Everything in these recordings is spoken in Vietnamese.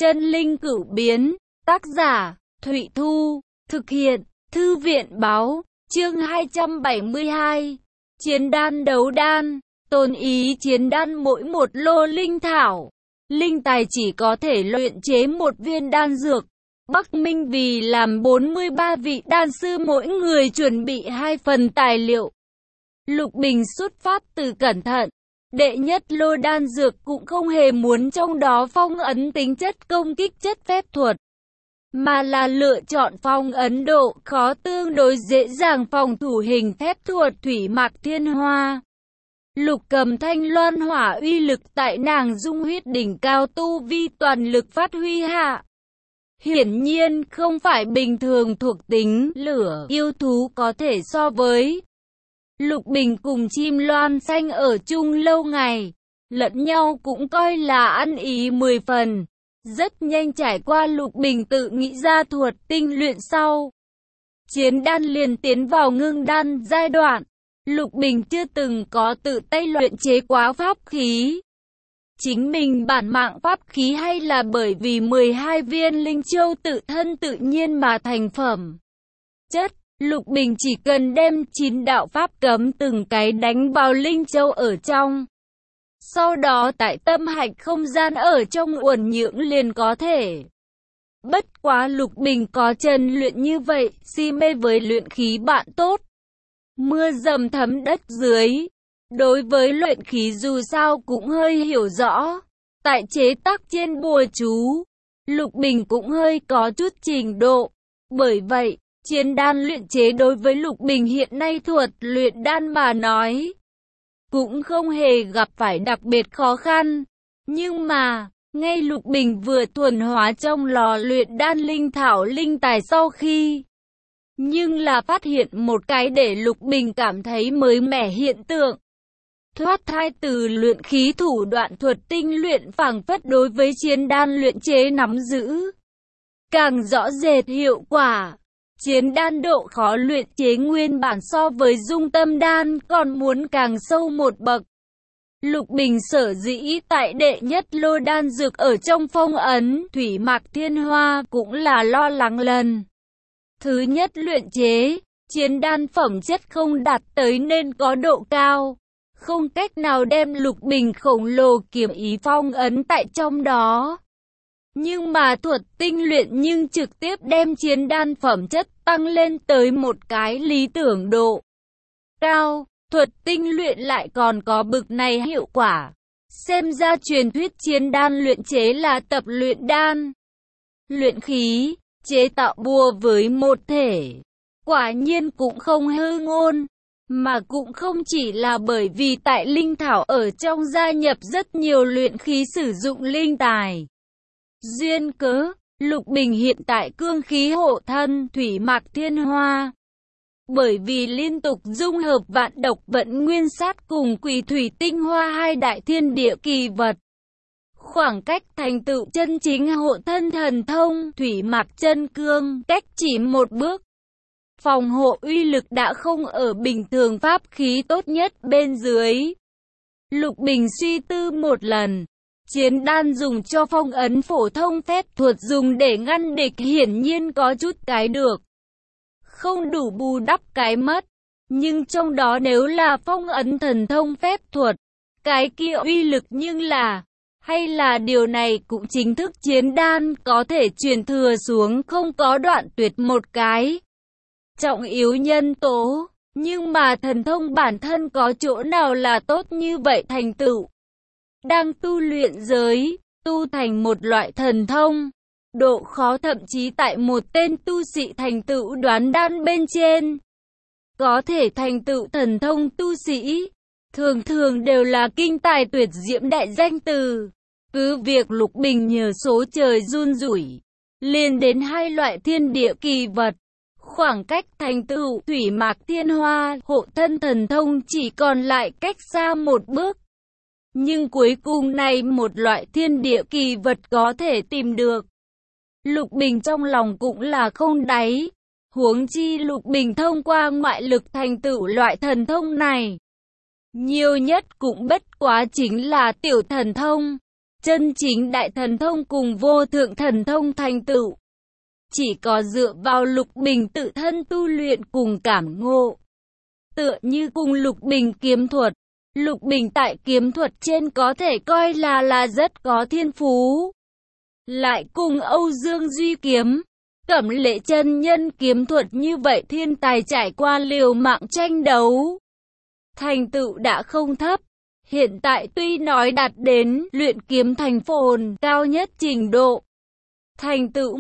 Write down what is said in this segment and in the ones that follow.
Chân linh cửu biến, tác giả, Thụy Thu, thực hiện, Thư viện báo, chương 272, chiến đan đấu đan, tôn ý chiến đan mỗi một lô linh thảo, linh tài chỉ có thể luyện chế một viên đan dược. Bắc Minh vì làm 43 vị đan sư mỗi người chuẩn bị 2 phần tài liệu. Lục Bình xuất phát từ cẩn thận. Đệ nhất lô đan dược cũng không hề muốn trong đó phong ấn tính chất công kích chất phép thuật, mà là lựa chọn phong ấn độ khó tương đối dễ dàng phòng thủ hình phép thuật thủy mạc thiên hoa. Lục Cầm thanh loan hỏa uy lực tại nàng dung huyết đỉnh cao tu vi toàn lực phát huy hạ. Hiển nhiên không phải bình thường thuộc tính lửa yêu thú có thể so với. Lục Bình cùng chim loan xanh ở chung lâu ngày, lẫn nhau cũng coi là ăn ý 10 phần. Rất nhanh trải qua Lục Bình tự nghĩ ra thuật tinh luyện sau, chiến đan liền tiến vào ngưng đan giai đoạn. Lục Bình chưa từng có tự tay luyện chế quá pháp khí. Chính mình bản mạng pháp khí hay là bởi vì 12 viên linh châu tự thân tự nhiên mà thành phẩm chất. Lục Bình chỉ cần đem 9 đạo pháp cấm từng cái đánh vào linh châu ở trong. Sau đó tại tâm hạch không gian ở trong uẩn nhưỡng liền có thể. Bất quá Lục Bình có chân luyện như vậy, si mê với luyện khí bạn tốt. Mưa dầm thấm đất dưới. Đối với luyện khí dù sao cũng hơi hiểu rõ. Tại chế tác trên bùa chú, Lục Bình cũng hơi có chút trình độ. Bởi vậy, chiến đan luyện chế đối với Lục Bình hiện nay thuật luyện đan mà nói, cũng không hề gặp phải đặc biệt khó khăn. Nhưng mà, ngay Lục Bình vừa thuần hóa trong lò luyện đan linh thảo linh tài sau khi, nhưng là phát hiện một cái để Lục Bình cảm thấy mới mẻ hiện tượng. Thoát thai từ luyện khí thủ đoạn thuật tinh luyện phảng phất đối với chiến đan luyện chế nắm giữ càng rõ rệt hiệu quả. Chiến đan độ khó luyện chế nguyên bản so với dung tâm đan còn muốn càng sâu một bậc. Lục Bình sở dĩ tại đệ nhất lô đan dược ở trong phong ấn thủy mạc thiên hoa cũng là lo lắng lần thứ nhất luyện chế, chiến đan phẩm chất không đạt tới nên có độ cao, không cách nào đem Lục Bình khổng lồ kiếm ý phong ấn tại trong đó. Nhưng mà thuật tinh luyện nhưng trực tiếp đem chiến đan phẩm chất tăng lên tới một cái lý tưởng độ cao, thuật tinh luyện lại còn có bực này hiệu quả. Xem ra truyền thuyết chiến đan luyện chế là tập luyện đan, luyện khí, chế tạo bùa với một thể. Quả nhiên cũng không hư ngôn, mà cũng không chỉ là bởi vì tại linh thảo ở trong gia nhập rất nhiều luyện khí sử dụng linh tài. Duyên cớ, Lục Bình hiện tại cương khí hộ thân thủy mạc thiên hoa. Bởi vì liên tục dung hợp vạn độc vận nguyên sát cùng quỷ thủy tinh hoa hai đại thiên địa kỳ vật. Khoảng cách thành tựu chân chính hộ thân thần thông thủy mạc chân cương cách chỉ một bước. Phòng hộ uy lực đã không ở bình thường pháp khí tốt nhất bên dưới. Lục Bình suy tư một lần. Chiến đan dùng cho phong ấn phổ thông phép thuật dùng để ngăn địch hiển nhiên có chút cái được, không đủ bù đắp cái mất. Nhưng trong đó nếu là phong ấn thần thông phép thuật, cái kia uy lực nhưng là, hay là điều này cũng chính thức chiến đan có thể truyền thừa xuống không có đoạn tuyệt một cái trọng yếu nhân tố. Nhưng mà thần thông bản thân có chỗ nào là tốt như vậy thành tựu. Đang tu luyện giới, tu thành một loại thần thông, độ khó thậm chí tại một tên tu sĩ thành tựu đoán đan bên trên. Có thể thành tựu thần thông tu sĩ, thường thường đều là kinh tài tuyệt diễm đại danh từ. Cứ việc Lục Bình nhờ số trời run rủi, liền đến hai loại thiên địa kỳ vật. Khoảng cách thành tựu thủy mạc thiên hoa hộ thân thần thông chỉ còn lại cách xa một bước. Nhưng cuối cùng này một loại thiên địa kỳ vật có thể tìm được. Lục Bình trong lòng cũng là không đáy. Huống chi Lục Bình thông qua ngoại lực thành tựu loại thần thông này, nhiều nhất cũng bất quá chính là tiểu thần thông. Chân chính đại thần thông cùng vô thượng thần thông thành tựu, chỉ có dựa vào Lục Bình tự thân tu luyện cùng cảm ngộ. Tựa như cùng Lục Bình kiếm thuật, Lục Bình tại kiếm thuật trên có thể coi là rất có thiên phú. Lại cùng Âu Dương Duy kiếm, Cẩm Lệ chân nhân kiếm thuật như vậy thiên tài trải qua liều mạng tranh đấu, thành tựu đã không thấp. Hiện tại tuy nói đạt đến luyện kiếm thành phồn cao nhất trình độ, thành tựu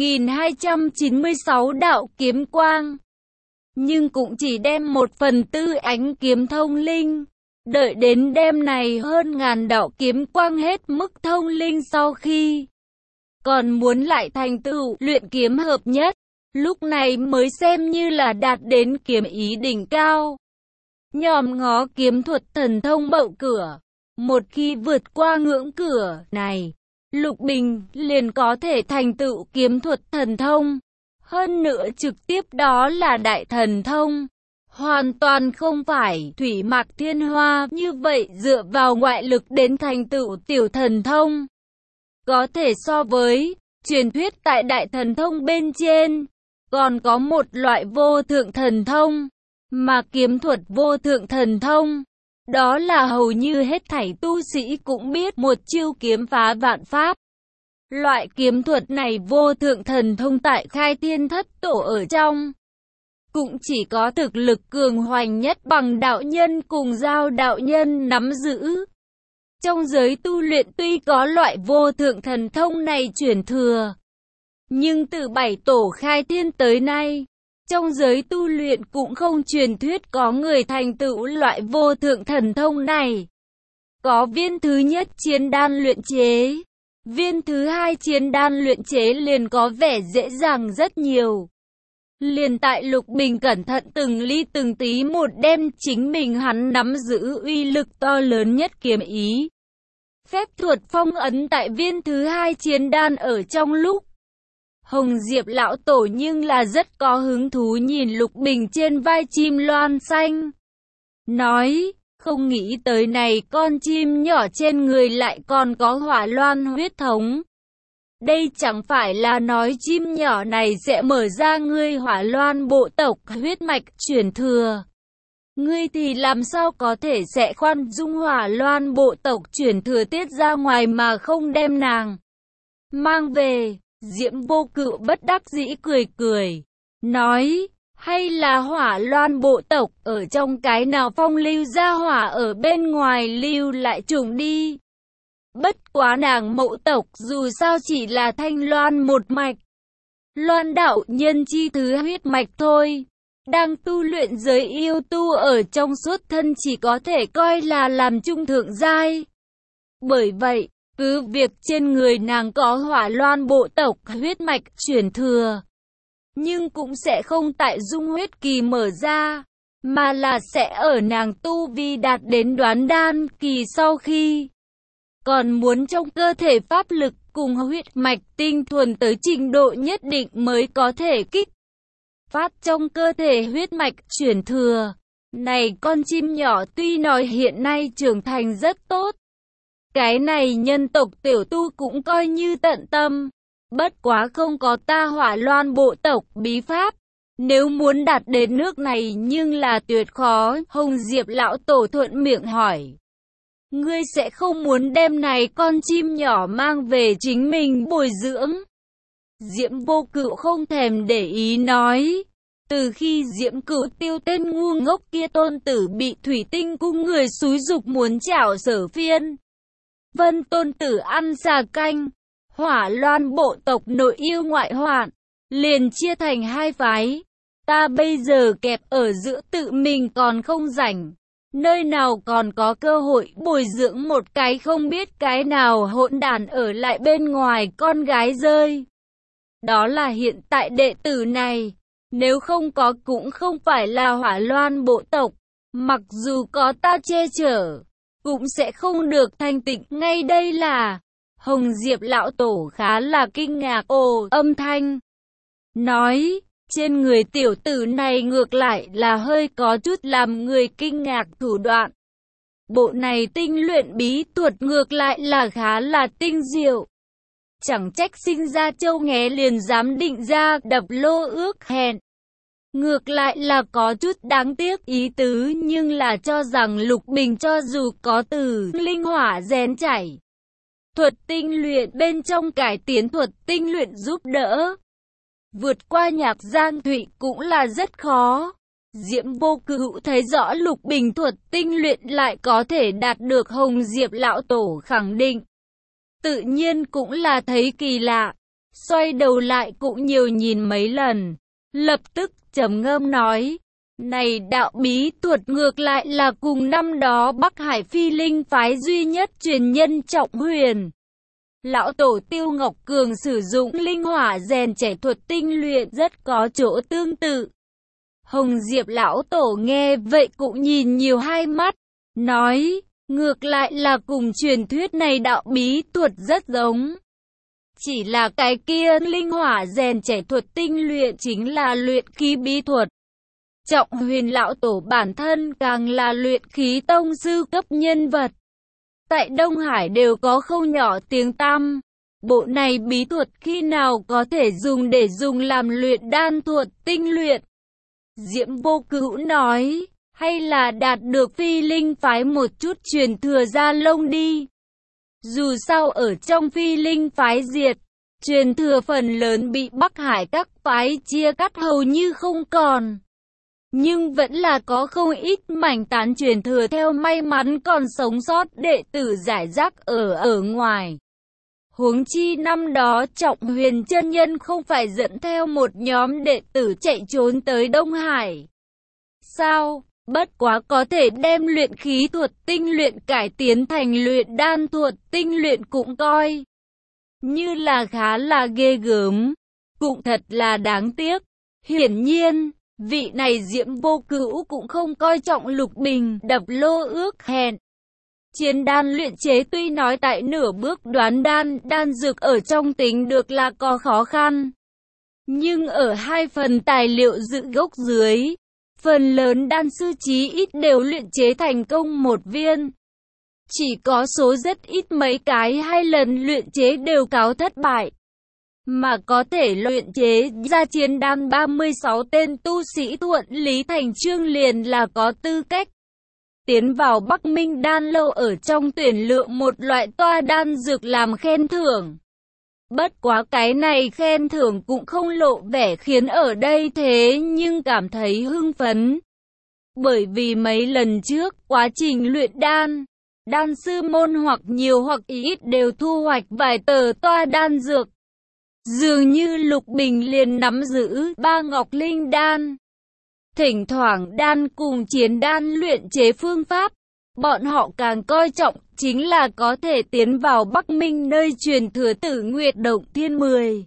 1296 đạo kiếm quang, nhưng cũng chỉ đem 1/4 ánh kiếm thông linh. Đợi đến đêm này hơn ngàn đạo kiếm quang hết mức thông linh sau khi, còn muốn lại thành tựu luyện kiếm hợp nhất, lúc này mới xem như là đạt đến kiếm ý đỉnh cao. Nhòm ngó kiếm thuật thần thông bậu cửa, một khi vượt qua ngưỡng cửa này, Lục Bình liền có thể thành tựu kiếm thuật thần thông. Hơn nữa trực tiếp đó là đại thần thông. Hoàn toàn không phải Thủy Mạc Thiên Hoa như vậy dựa vào ngoại lực đến thành tựu tiểu thần thông. Có thể so với truyền thuyết tại đại thần thông bên trên, còn có một loại vô thượng thần thông, mà kiếm thuật vô thượng thần thông, đó là hầu như hết thảy tu sĩ cũng biết một chiêu kiếm phá vạn pháp. Loại kiếm thuật này vô thượng thần thông tại Khai Thiên Thất Tổ ở trong, cũng chỉ có thực lực cường hoành nhất bằng đạo nhân cùng Giao đạo nhân nắm giữ. Trong giới tu luyện tuy có loại vô thượng thần thông này truyền thừa, nhưng từ 7 tổ khai thiên tới nay, trong giới tu luyện cũng không truyền thuyết có người thành tựu loại vô thượng thần thông này. Có viên thứ nhất chiến đan luyện chế, viên thứ hai chiến đan luyện chế liền có vẻ dễ dàng rất nhiều. Liền tại Lục Bình cẩn thận từng ly từng tí một đem chính mình hắn nắm giữ uy lực to lớn nhất kiếm ý, phép thuật phong ấn tại viên thứ hai chiến đan ở trong lúc. Hồng Diệp lão tổ nhưng là rất có hứng thú nhìn Lục Bình trên vai chim loan xanh. Nói, không nghĩ tới này con chim nhỏ trên người lại còn có hỏa loan huyết thống. Đây chẳng phải là nói chim nhỏ này sẽ mở ra ngươi hỏa loan bộ tộc huyết mạch truyền thừa. Ngươi thì làm sao có thể sẽ khoan dung hỏa loan bộ tộc truyền thừa tiết ra ngoài mà không đem nàng mang về. Diễm Vô Cự bất đắc dĩ cười cười, nói, hay là hỏa loan bộ tộc ở trong cái nào phong lưu ra hỏa ở bên ngoài lưu lại trùng đi. Bất quá nàng mẫu tộc dù sao chỉ là thanh loan một mạch, loan đạo nhân chi thứ huyết mạch thôi. Đang tu luyện giới yêu tu ở trong suốt thân chỉ có thể coi là làm trung thượng giai. Bởi vậy, cứ việc trên người nàng có hỏa loan bộ tộc huyết mạch truyền thừa, nhưng cũng sẽ không tại dung huyết kỳ mở ra, mà là sẽ ở nàng tu vi đạt đến đoán đan kỳ sau khi, còn muốn trong cơ thể pháp lực cùng huyết mạch tinh thuần tới trình độ nhất định mới có thể kích phát trong cơ thể huyết mạch truyền thừa. Này con chim nhỏ tuy nói hiện nay trưởng thành rất tốt, cái này nhân tộc tiểu tu cũng coi như tận tâm, bất quá không có ta hỏa loan bộ tộc bí pháp, nếu muốn đạt đến nước này nhưng là tuyệt khó. Hồng Diệp lão tổ thuận miệng hỏi, ngươi sẽ không muốn đem này con chim nhỏ mang về chính mình bồi dưỡng? Diễm Vô Cự không thèm để ý nói, từ khi Diễm Cửu Tiêu tên ngu ngốc kia tôn tử bị Thủy Tinh cung người xúi dục muốn chảo Sở Phiên Vân tôn tử ăn xà canh, hỏa loan bộ tộc nội yêu ngoại hoạn, liền chia thành hai phái. Ta bây giờ kẹp ở giữa tự mình còn không rảnh, nơi nào còn có cơ hội bồi dưỡng một cái không biết cái nào hỗn đản ở lại bên ngoài con gái rơi. Đó là hiện tại đệ tử này, nếu không có cũng không phải là hỏa loan bộ tộc, mặc dù có ta che chở, cũng sẽ không được thanh tịnh. Ngay đây là, Hồng Diệp lão tổ khá là kinh ngạc âm thanh, nói, trên người tiểu tử này ngược lại là hơi có chút làm người kinh ngạc thủ đoạn. Bộ này tinh luyện bí thuật ngược lại là khá là tinh diệu. Chẳng trách sinh ra Châu Nghé liền dám định ra đập lô ước hẹn. Ngược lại là có chút đáng tiếc ý tứ, nhưng là cho rằng Lục Bình cho dù có từ linh hỏa rèn chảy, thuật tinh luyện bên trong cải tiến thuật tinh luyện giúp đỡ, vượt qua Nhạc Giang Thụy cũng là rất khó. Diễm Vô Cữu thấy rõ Lục Bình thuật tinh luyện lại có thể đạt được Hồng Diệp lão tổ khẳng định, tự nhiên cũng là thấy kỳ lạ. Xoay đầu lại cũng nhiều nhìn mấy lần, lập tức trầm ngâm nói, này đạo bí thuật ngược lại là cùng năm đó Bắc Hải Phi Linh phái duy nhất truyền nhân Trọng Huyền lão tổ Tiêu Ngọc Cường sử dụng linh hỏa rèn chảy thuật tinh luyện rất có chỗ tương tự. Hồng Diệp lão tổ nghe vậy cũng nhìn nhiều hai mắt, nói, ngược lại là cùng truyền thuyết này đạo bí thuật rất giống. Chỉ là cái kia linh hỏa rèn chảy thuật tinh luyện chính là luyện khí bí thuật. Trọng Huyền lão tổ bản thân càng là luyện khí tông sư cấp nhân vật. Tại Đông Hải đều có không nhỏ tiếng tăm. Bộ này bí thuật khi nào có thể dùng để dùng làm luyện đan thuật tinh luyện? Diễm Vô Cữu nói, hay là đạt được Phi Linh phái một chút truyền thừa ra lông đi. Dù sao ở trong Phi Linh phái diệt, truyền thừa phần lớn bị Bắc Hải các phái chia cắt hầu như không còn. Nhưng vẫn là có không ít mảnh tán truyền thừa theo may mắn còn sống sót đệ tử rải rác ở ngoài. Huống chi năm đó Trọng Huyền chân nhân không phải dẫn theo một nhóm đệ tử chạy trốn tới Đông Hải. Sao? Bất quá có thể đem luyện khí thuật tinh luyện cải tiến thành luyện đan thuật tinh luyện cũng coi như là khá là ghê gớm, cũng thật là đáng tiếc. Hiển nhiên, vị này Diễm Vô Cữu cũng không coi trọng Lục Bình đập lô ước hẹn. Chiến đan luyện chế tuy nói tại nửa bước đoán đan dược ở trong tính được là có khó khăn, nhưng ở hai phần tài liệu dự gốc dưới, phần lớn đan sư chí ít đều luyện chế thành công một viên. Chỉ có số rất ít mấy cái hai lần luyện chế đều cáo thất bại. Mà có thể luyện chế ra chiến đan 36 tên tu sĩ thuận lý thành chương liền là có tư cách tiến vào Bắc Minh đan lâu ở trong tuyển lựa một loại toa đan dược làm khen thưởng. Bất quá cái này khen thưởng cũng không lộ vẻ khiến ở đây thế nhưng cảm thấy hưng phấn. Bởi vì mấy lần trước, quá trình luyện đan sư môn hoặc nhiều hoặc ít đều thu hoạch vài tờ toa đan dược. Dường như Lục Bình liền nắm giữ 3 ngọc linh đan. Thỉnh thoảng đan cùng chiến đan luyện chế phương pháp, bọn họ càng coi trọng chính là có thể tiến vào Bắc Minh nơi truyền thừa Tử Nguyệt Động Thiên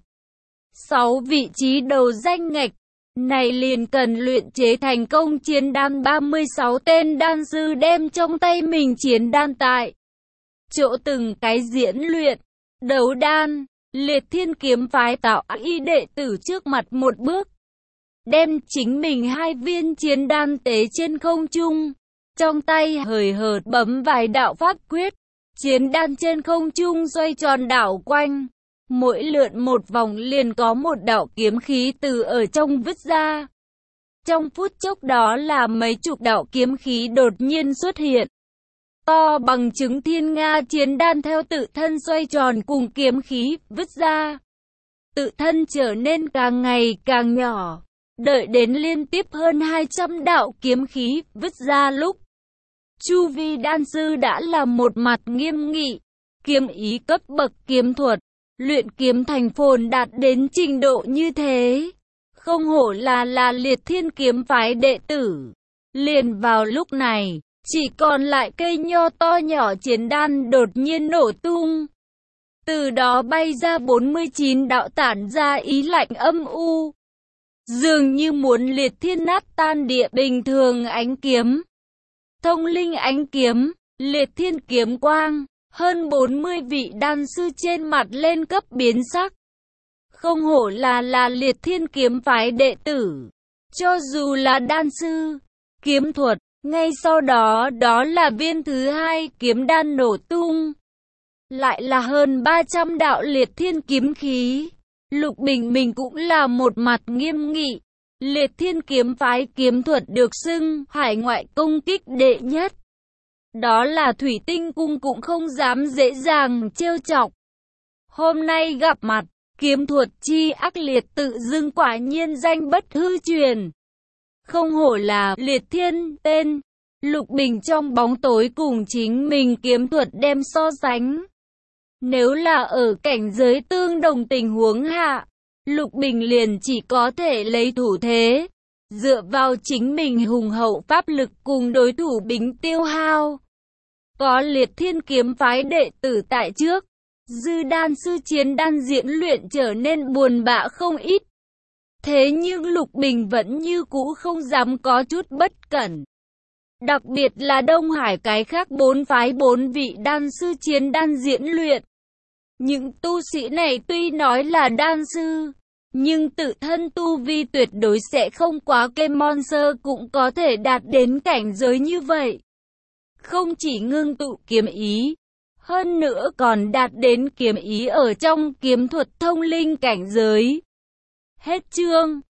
6 vị trí đầu danh ngạch. Này liền cần luyện chế thành công chiến đan 36 tên đan sư đem trong tay mình chiến đan tại chỗ từng cái diễn luyện, đấu đan. Liệt Thiên kiếm phái tạo y đệ tử trước mặt một bước, đem chính mình 2 viên chiến đan tế trên không trung, trong tay hời hợt bấm vài đạo pháp quyết, chiến đan trên không trung xoay tròn đảo quanh, mỗi lượn một vòng liền có một đạo kiếm khí từ ở trong vứt ra. Trong phút chốc đó là mấy chục đạo kiếm khí đột nhiên xuất hiện. To bằng trứng thiên nga chiến đan theo tự thân xoay tròn cùng kiếm khí vứt ra. Tự thân trở nên càng ngày càng nhỏ. Đợi đến liên tiếp hơn 200 đạo kiếm khí vứt ra lúc, chu vi đan sư đã là một mặt nghiêm nghị. Kiếm ý cấp bậc kiếm thuật, luyện kiếm thành phồn đạt đến trình độ như thế. Không hổ là Liệt Thiên kiếm phái đệ tử. Liền vào lúc này, chỉ còn lại cây nho to nhỏ chiến đan đột nhiên nổ tung. Từ đó bay ra 49 đạo tản ra ý lạnh âm u. Dường như muốn liệt thiên nát tan địa bình thường ánh kiếm. Thông linh ánh kiếm, liệt thiên kiếm quang, hơn 40 vị đan sư trên mặt lên cấp biến sắc. Không hổ là Liệt Thiên kiếm phái đệ tử. Cho dù là đan sư, kiếm thuật, Ngay sau đó, đó là viên thứ hai, kiếm đan nổ tung. Lại là hơn 300 đạo liệt thiên kiếm khí. Lục Bình Minh cũng là một mặt nghiêm nghị. Liệt thiên kiếm phái kiếm thuật được xưng hải ngoại công kích đệ nhất. Đó là Thủy Tinh Cung cũng không dám dễ dàng trêu chọc. Hôm nay gặp mặt, kiếm thuật chi ác liệt tự dưng quả nhiên danh bất hư truyền. Không hổ là liệt thiên tên. Lục Bình trong bóng tối cùng chính mình kiếm thuật đem so sánh. Nếu là ở cảnh giới tương đồng tình huống hạ, Lục Bình liền chỉ có thể lấy thủ thế, dựa vào chính mình hùng hậu pháp lực cùng đối thủ bính tiêu hao. Có liệt thiên kiếm phái đệ tử tại trước, dư đan sư chiến đan diễn luyện trở nên buồn bã không ít. Thế nhưng Lục Bình vẫn như cũ không dám có chút bất cẩn. Đặc biệt là Đông Hải cái khác 4 phái 4 vị đan sư chiến đan diễn luyện. Những tu sĩ này tuy nói là đan sư, nhưng tự thân tu vi tuyệt đối sẽ không quá Kemon sơ cũng có thể đạt đến cảnh giới như vậy. Không chỉ ngưng tụ kiếm ý, hơn nữa còn đạt đến kiếm ý ở trong kiếm thuật thông linh cảnh giới. Hết chương.